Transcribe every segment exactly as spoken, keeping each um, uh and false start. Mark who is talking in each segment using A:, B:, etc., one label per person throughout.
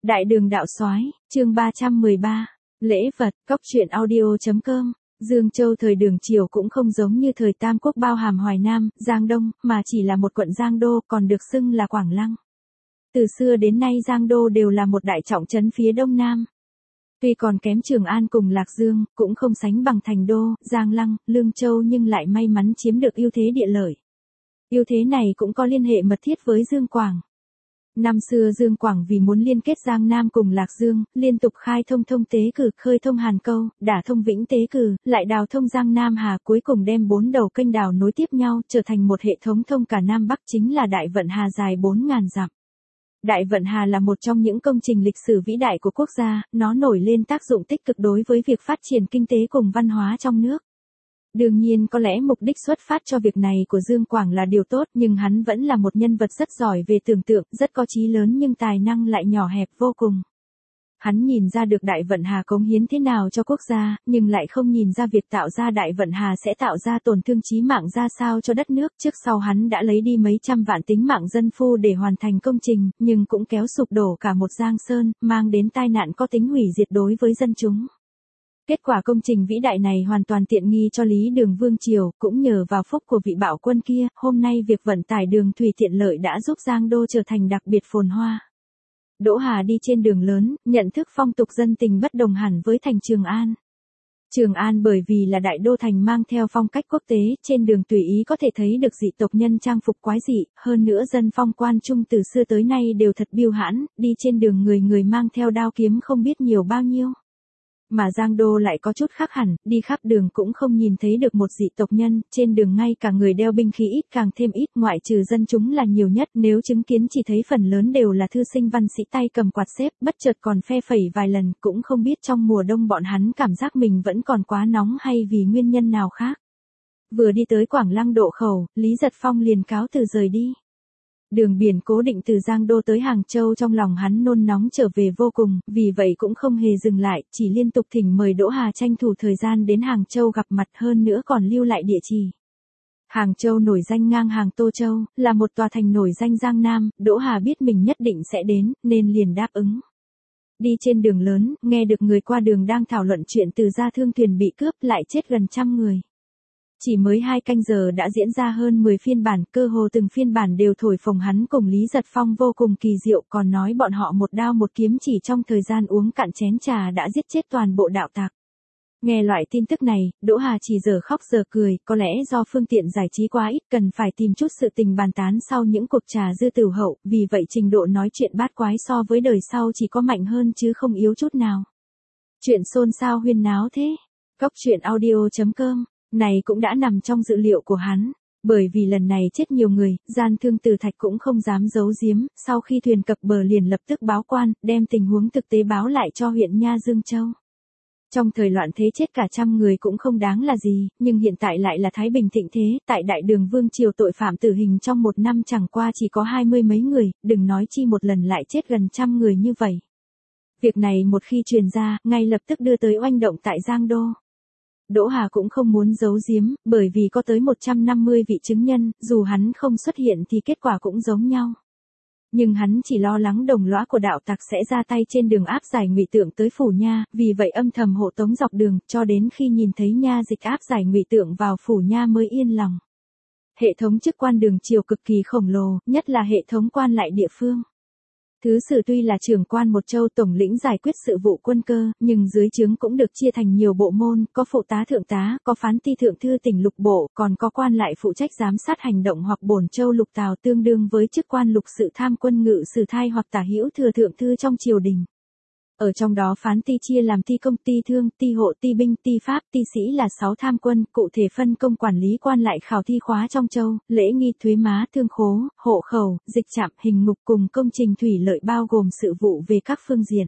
A: Đại đường đạo soái, chương ba trăm mười ba, lễ vật, cóc truyện audio chấm com. Dương Châu thời Đường Triều cũng không giống như thời Tam Quốc bao hàm Hoài Nam, Giang Đông, mà chỉ là một quận Giang Đô, còn được xưng là Quảng Lăng. Từ xưa đến nay Giang Đô đều là một đại trọng trấn phía Đông Nam. Tuy còn kém Trường An cùng Lạc Dương, cũng không sánh bằng Thành Đô, Giang Lăng, Lương Châu nhưng lại may mắn chiếm được ưu thế địa lợi. Ưu thế này cũng có liên hệ mật thiết với Dương Quảng. Năm xưa Dương Quảng vì muốn liên kết Giang Nam cùng Lạc Dương, liên tục khai thông thông Tế Cử, khơi thông Hàn Câu, đả thông Vĩnh Tế Cử, lại đào thông Giang Nam Hà, cuối cùng đem bốn đầu kênh đào nối tiếp nhau, trở thành một hệ thống thông cả Nam Bắc, chính là Đại Vận Hà dài bốn nghìn dặm. Đại Vận Hà là một trong những công trình lịch sử vĩ đại của quốc gia, nó nổi lên tác dụng tích cực đối với việc phát triển kinh tế cùng văn hóa trong nước. Đương nhiên có lẽ mục đích xuất phát cho việc này của Dương Quảng là điều tốt, nhưng hắn vẫn là một nhân vật rất giỏi về tưởng tượng, rất có chí lớn nhưng tài năng lại nhỏ hẹp vô cùng. Hắn nhìn ra được Đại Vận Hà cống hiến thế nào cho quốc gia, nhưng lại không nhìn ra việc tạo ra Đại Vận Hà sẽ tạo ra tổn thương chí mạng ra sao cho đất nước. Trước sau hắn đã lấy đi mấy trăm vạn tính mạng dân phu để hoàn thành công trình, nhưng cũng kéo sụp đổ cả một Giang Sơn, mang đến tai nạn có tính hủy diệt đối với dân chúng. Kết quả công trình vĩ đại này hoàn toàn tiện nghi cho Lý Đường Vương Triều, cũng nhờ vào phúc của vị bạo quân kia, hôm nay việc vận tải đường thủy tiện lợi đã giúp Giang Đô trở thành đặc biệt phồn hoa. Đỗ Hà đi trên đường lớn, nhận thức phong tục dân tình bất đồng hẳn với thành Trường An. Trường An bởi vì là đại đô thành mang theo phong cách quốc tế, trên đường tùy ý có thể thấy được dị tộc nhân trang phục quái dị, hơn nữa dân phong quan trung từ xưa tới nay đều thật biêu hãn, đi trên đường người người mang theo đao kiếm không biết nhiều bao nhiêu. Mà Giang Đô lại có chút khác hẳn, đi khắp đường cũng không nhìn thấy được một dị tộc nhân, trên đường ngay cả người đeo binh khí ít càng thêm ít, ngoại trừ dân chúng là nhiều nhất, nếu chứng kiến chỉ thấy phần lớn đều là thư sinh văn sĩ tay cầm quạt xếp, bất chợt còn phe phẩy vài lần, cũng không biết trong mùa đông bọn hắn cảm giác mình vẫn còn quá nóng hay vì nguyên nhân nào khác. Vừa đi tới Quảng Lăng Độ Khẩu, Lý Giật Phong liền cáo từ rời đi. Đường biển cố định từ Giang Đô tới Hàng Châu trong lòng hắn nôn nóng trở về vô cùng, vì vậy cũng không hề dừng lại, chỉ liên tục thỉnh mời Đỗ Hà tranh thủ thời gian đến Hàng Châu gặp mặt, hơn nữa còn lưu lại địa chỉ. Hàng Châu nổi danh ngang hàng Tô Châu, là một tòa thành nổi danh Giang Nam, Đỗ Hà biết mình nhất định sẽ đến, nên liền đáp ứng. Đi trên đường lớn, nghe được người qua đường đang thảo luận chuyện Từ Gia thương thuyền bị cướp, lại chết gần trăm người. Chỉ mới hai canh giờ đã diễn ra hơn mười phiên bản, cơ hồ từng phiên bản đều thổi phồng hắn cùng Lý Giật Phong vô cùng kỳ diệu, còn nói bọn họ một đao một kiếm chỉ trong thời gian uống cạn chén trà đã giết chết toàn bộ đạo tặc. Nghe loại tin tức này, Đỗ Hà chỉ giờ khóc giờ cười, có lẽ do phương tiện giải trí quá ít, cần phải tìm chút sự tình bàn tán sau những cuộc trà dư tửu hậu, vì vậy trình độ nói chuyện bát quái so với đời sau chỉ có mạnh hơn chứ không yếu chút nào. Chuyện xôn xao huyên náo thế. Cóc truyện audio chấm com. Này cũng đã nằm trong dự liệu của hắn, bởi vì lần này chết nhiều người, gian thương Từ Thạch cũng không dám giấu giếm, sau khi thuyền cập bờ liền lập tức báo quan, đem tình huống thực tế báo lại cho huyện Nha Dương Châu. Trong thời loạn thế chết cả trăm người cũng không đáng là gì, nhưng hiện tại lại là thái bình thịnh thế, tại Đại Đường Vương Triều tội phạm tử hình trong một năm chẳng qua chỉ có hai mươi mấy người, đừng nói chi một lần lại chết gần trăm người như vậy. Việc này một khi truyền ra, ngay lập tức đưa tới oanh động tại Giang Đô. Đỗ Hà cũng không muốn giấu giếm, bởi vì có tới một trăm năm mươi vị chứng nhân, dù hắn không xuất hiện thì kết quả cũng giống nhau. Nhưng hắn chỉ lo lắng đồng lõa của đạo tặc sẽ ra tay trên đường áp giải ngụy Tượng tới phủ Nha, vì vậy âm thầm hộ tống dọc đường, cho đến khi nhìn thấy Nha Dịch áp giải ngụy Tượng vào phủ Nha mới yên lòng. Hệ thống chức quan đường triều cực kỳ khổng lồ, nhất là hệ thống quan lại địa phương. Thứ sử tuy là trưởng quan một châu tổng lĩnh giải quyết sự vụ quân cơ, nhưng dưới trướng cũng được chia thành nhiều bộ môn, có phụ tá thượng tá, có phán ti thượng thư tỉnh lục bộ, còn có quan lại phụ trách giám sát hành động hoặc bổn châu lục tào, tương đương với chức quan lục sự tham quân ngự sử thai hoặc tả hữu thừa thượng thư trong triều đình. Ở trong đó phán ti chia làm ti công, ti thương, ti hộ, ti binh, ti pháp, ti sĩ là sáu tham quân, cụ thể phân công quản lý quan lại khảo thi khóa trong châu, lễ nghi, thuế má, thương khố, hộ khẩu, dịch trạm, hình ngục cùng công trình thủy lợi, bao gồm sự vụ về các phương diện.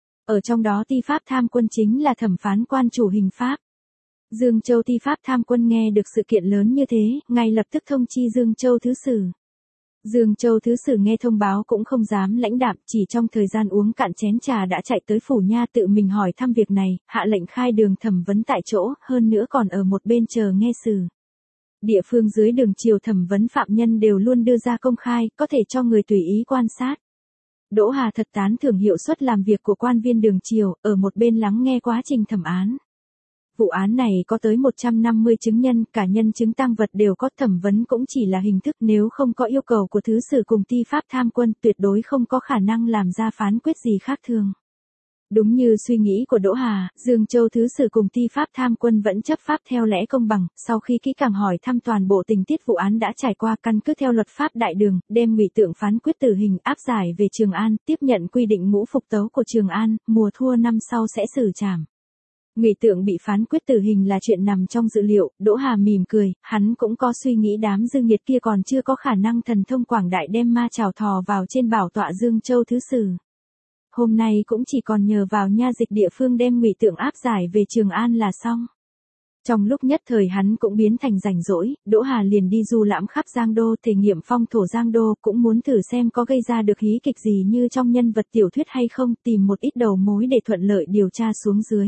A: Ở trong đó ti pháp tham quân chính là thẩm phán quan chủ hình pháp. Dương Châu ti pháp tham quân nghe được sự kiện lớn như thế, ngay lập tức thông chi Dương Châu thứ sử. Dương Châu thứ sử nghe thông báo cũng không dám lãnh đạm, chỉ trong thời gian uống cạn chén trà đã chạy tới phủ Nha tự mình hỏi thăm việc này, hạ lệnh khai đường thẩm vấn tại chỗ, hơn nữa còn ở một bên chờ nghe xử. Địa phương dưới đường triều thẩm vấn phạm nhân đều luôn đưa ra công khai, có thể cho người tùy ý quan sát. Đỗ Hà thật tán thưởng hiệu suất làm việc của quan viên đường triều, ở một bên lắng nghe quá trình thẩm án. Vụ án này có tới một trăm năm mươi chứng nhân, cả nhân chứng tang vật đều có, thẩm vấn cũng chỉ là hình thức, nếu không có yêu cầu của thứ sử cùng ty pháp tham quân, tuyệt đối không có khả năng làm ra phán quyết gì khác thường. Đúng như suy nghĩ của Đỗ Hà, Dương Châu thứ sử cùng ty pháp tham quân vẫn chấp pháp theo lẽ công bằng, sau khi kỹ càng hỏi thăm toàn bộ tình tiết vụ án đã trải qua, căn cứ theo luật pháp đại đường, đem Ngụy Tượng phán quyết tử hình áp giải về Trường An, tiếp nhận quy định ngũ phục tấu của Trường An, mùa thua năm sau sẽ xử trảm. Ngụy Tượng bị phán quyết tử hình là chuyện nằm trong dự liệu, Đỗ Hà mỉm cười, hắn cũng có suy nghĩ đám dư nghiệt kia còn chưa có khả năng thần thông quảng đại đem ma chảo thò vào trên bảo tọa Dương Châu thứ sử. Hôm nay cũng chỉ còn nhờ vào nha dịch địa phương đem Ngụy Tượng áp giải về Trường An là xong. Trong lúc nhất thời hắn cũng biến thành rảnh rỗi, Đỗ Hà liền đi du lãm khắp Giang Đô, thể nghiệm phong thổ Giang Đô, cũng muốn thử xem có gây ra được hí kịch gì như trong nhân vật tiểu thuyết hay không, tìm một ít đầu mối để thuận lợi điều tra xuống dưới.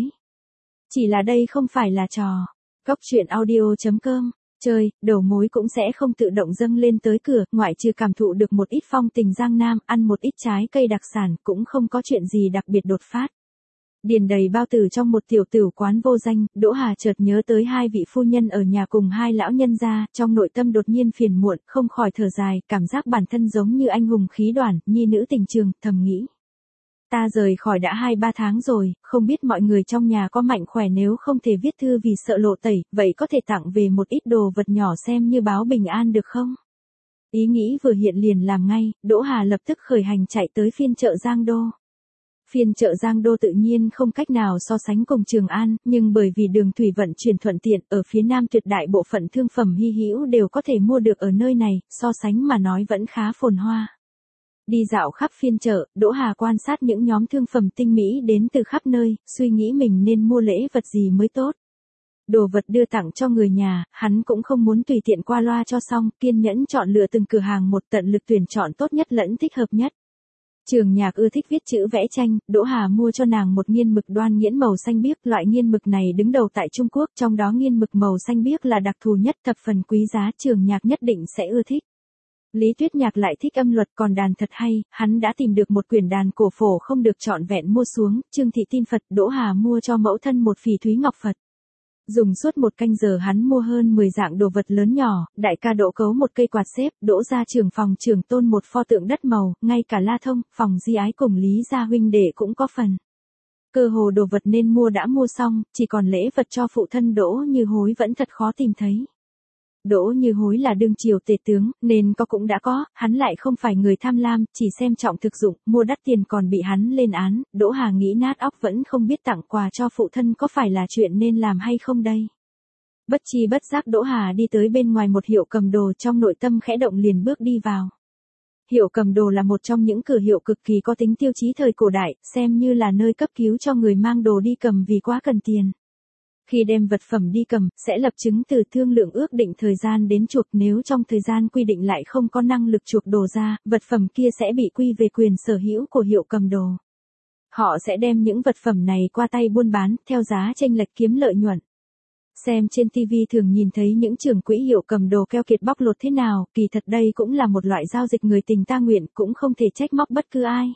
A: Chỉ là đây không phải là trò. Cóc truyện audio chấm com. Chơi, đầu mối cũng sẽ không tự động dâng lên tới cửa, ngoại trừ cảm thụ được một ít phong tình Giang Nam, ăn một ít trái cây đặc sản, cũng không có chuyện gì đặc biệt đột phát. Điền đầy bao tử trong một tiểu tửu quán vô danh, Đỗ Hà chợt nhớ tới hai vị phu nhân ở nhà cùng hai lão nhân gia, trong nội tâm đột nhiên phiền muộn, không khỏi thở dài, cảm giác bản thân giống như anh hùng khí đoàn, nhi nữ tình trường, thầm nghĩ. Ta rời khỏi đã hai ba tháng rồi, không biết mọi người trong nhà có mạnh khỏe, nếu không thể viết thư vì sợ lộ tẩy, vậy có thể tặng về một ít đồ vật nhỏ xem như báo bình an được không? Ý nghĩ vừa hiện liền làm ngay, Đỗ Hà lập tức khởi hành chạy tới phiên chợ Giang Đô. Phiên chợ Giang Đô tự nhiên không cách nào so sánh cùng Trường An, nhưng bởi vì đường thủy vận chuyển thuận tiện, ở phía Nam tuyệt đại bộ phận thương phẩm hy hữu đều có thể mua được ở nơi này, so sánh mà nói vẫn khá phồn hoa. Đi dạo khắp phiên chợ, Đỗ Hà quan sát những nhóm thương phẩm tinh mỹ đến từ khắp nơi, suy nghĩ mình nên mua lễ vật gì mới tốt. Đồ vật đưa tặng cho người nhà, hắn cũng không muốn tùy tiện qua loa cho xong, kiên nhẫn chọn lựa từng cửa hàng một, tận lực tuyển chọn tốt nhất lẫn thích hợp nhất. Trường Nhạc ưa thích viết chữ vẽ tranh, Đỗ Hà mua cho nàng một nghiên mực đoan nghiễn màu xanh biếc, loại nghiên mực này đứng đầu tại Trung Quốc, trong đó nghiên mực màu xanh biếc là đặc thù nhất, thập phần quý giá, Trường Nhạc nhất định sẽ ưa thích. Lý Tuyết Nhạc lại thích âm luật, còn đàn thật hay, hắn đã tìm được một quyển đàn cổ phổ không được trọn vẹn mua xuống, Trương Thị tin Phật, Đỗ Hà mua cho mẫu thân một phỉ thúy ngọc Phật. Dùng suốt một canh giờ hắn mua hơn mười dạng đồ vật lớn nhỏ, đại ca Đỗ Cấu một cây quạt xếp, Đỗ gia trưởng phòng trưởng tôn một pho tượng đất màu, ngay cả La Thông, phòng Di Ái cùng Lý gia huynh đệ cũng có phần. Cơ hồ đồ vật nên mua đã mua xong, chỉ còn lễ vật cho phụ thân Đỗ Như Hối vẫn thật khó tìm thấy. Đỗ Như Hối là đương triều tể tướng, nên có cũng đã có, hắn lại không phải người tham lam, chỉ xem trọng thực dụng, mua đắt tiền còn bị hắn lên án, Đỗ Hà nghĩ nát óc vẫn không biết tặng quà cho phụ thân có phải là chuyện nên làm hay không đây. Bất chi bất giác Đỗ Hà đi tới bên ngoài một hiệu cầm đồ, trong nội tâm khẽ động liền bước đi vào. Hiệu cầm đồ là một trong những cửa hiệu cực kỳ có tính tiêu chí thời cổ đại, xem như là nơi cấp cứu cho người mang đồ đi cầm vì quá cần tiền. Khi đem vật phẩm đi cầm, sẽ lập chứng từ thương lượng ước định thời gian đến chuộc, nếu trong thời gian quy định lại không có năng lực chuộc đồ ra, vật phẩm kia sẽ bị quy về quyền sở hữu của hiệu cầm đồ. Họ sẽ đem những vật phẩm này qua tay buôn bán, theo giá chênh lệch kiếm lợi nhuận. Xem trên ti vi thường nhìn thấy những trưởng quỹ hiệu cầm đồ keo kiệt bóc lột thế nào, kỳ thật đây cũng là một loại giao dịch người tình ta nguyện, cũng không thể trách móc bất cứ ai.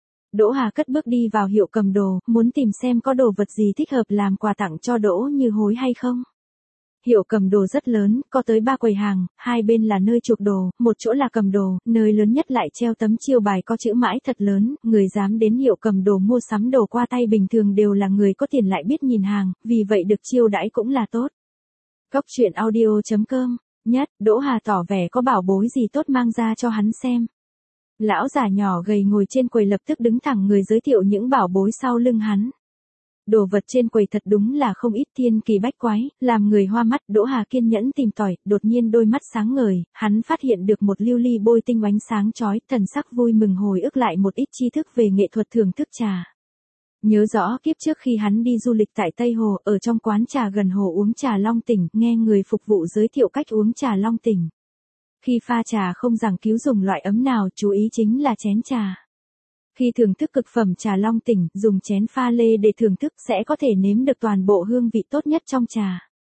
A: Đỗ Hà cất bước đi vào hiệu cầm đồ, muốn tìm xem có đồ vật gì thích hợp làm quà tặng cho Đỗ Như Hối hay không. Hiệu cầm đồ rất lớn, có tới ba quầy hàng, hai bên là nơi chuộc đồ, một chỗ là cầm đồ, nơi lớn nhất lại treo tấm chiêu bài có chữ mãi thật lớn, người dám đến hiệu cầm đồ mua sắm đồ qua tay bình thường đều là người có tiền lại biết nhìn hàng, vì vậy được chiêu đãi cũng là tốt. Cóc truyện audio chấm com, nhất, Đỗ Hà tỏ vẻ có bảo bối gì tốt mang ra cho hắn xem. Lão già nhỏ gầy ngồi trên quầy lập tức đứng thẳng người giới thiệu những bảo bối sau lưng hắn. Đồ vật trên quầy thật đúng là không ít, thiên kỳ bách quái, làm người hoa mắt. Đỗ Hà kiên nhẫn tìm tòi, đột nhiên đôi mắt sáng ngời, hắn phát hiện được một lưu ly bôi tinh ánh sáng chói, thần sắc vui mừng hồi ức lại một ít tri thức về nghệ thuật thưởng thức trà. Nhớ rõ kiếp trước khi hắn đi du lịch tại Tây Hồ, ở trong quán trà gần hồ uống trà Long Tỉnh, nghe người phục vụ giới thiệu cách uống trà Long Tỉnh. Khi pha trà không giảng cứu dùng loại ấm nào, chú ý chính là chén trà. Khi thưởng thức cực phẩm trà Long Tỉnh, dùng chén pha lê để thưởng thức sẽ có thể nếm được toàn bộ hương vị tốt nhất trong trà.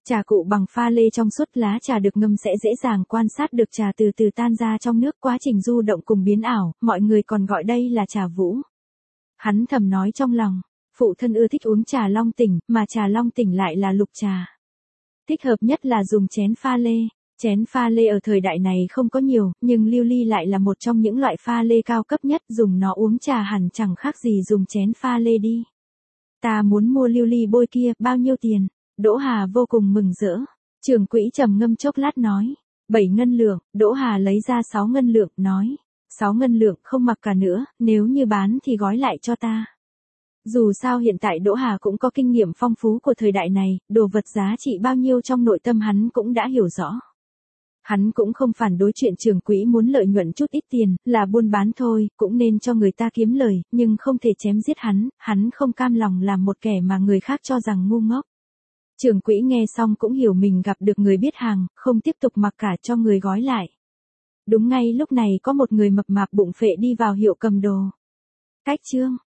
A: Trà cụ bằng pha lê trong suốt, lá trà được ngâm sẽ dễ dàng quan sát được trà từ từ tan ra trong nước, quá trình du động cùng biến ảo, mọi người còn gọi đây là trà vũ. Hắn thầm nói trong lòng, phụ thân ưa thích uống trà long tỉnh, mà trà long tỉnh lại là lục trà. Thích hợp nhất là dùng chén pha lê. Chén pha lê ở thời đại này không có nhiều, nhưng lưu ly lại là một trong những loại pha lê cao cấp nhất, dùng nó uống trà hẳn chẳng khác gì dùng chén pha lê đi. Ta muốn mua lưu ly bôi kia, bao nhiêu tiền? Đỗ Hà vô cùng mừng rỡ. Trưởng quỹ trầm ngâm chốc lát nói, bảy ngân lượng. Đỗ Hà lấy ra sáu ngân lượng, nói, sáu ngân lượng không mặc cả nữa, nếu như bán thì gói lại cho ta. Dù sao hiện tại Đỗ Hà cũng có kinh nghiệm phong phú của thời đại này, đồ vật giá trị bao nhiêu trong nội tâm hắn cũng đã hiểu rõ. Hắn cũng không phản đối chuyện trưởng quỹ muốn lợi nhuận chút ít tiền, là buôn bán thôi, cũng nên cho người ta kiếm lời, nhưng không thể chém giết hắn, hắn không cam lòng làm một kẻ mà người khác cho rằng ngu ngốc. Trưởng quỹ nghe xong cũng hiểu mình gặp được người biết hàng, không tiếp tục mặc cả cho người gói lại. Đúng ngay lúc này có một người mập mạp bụng phệ đi vào hiệu cầm đồ. Cách chương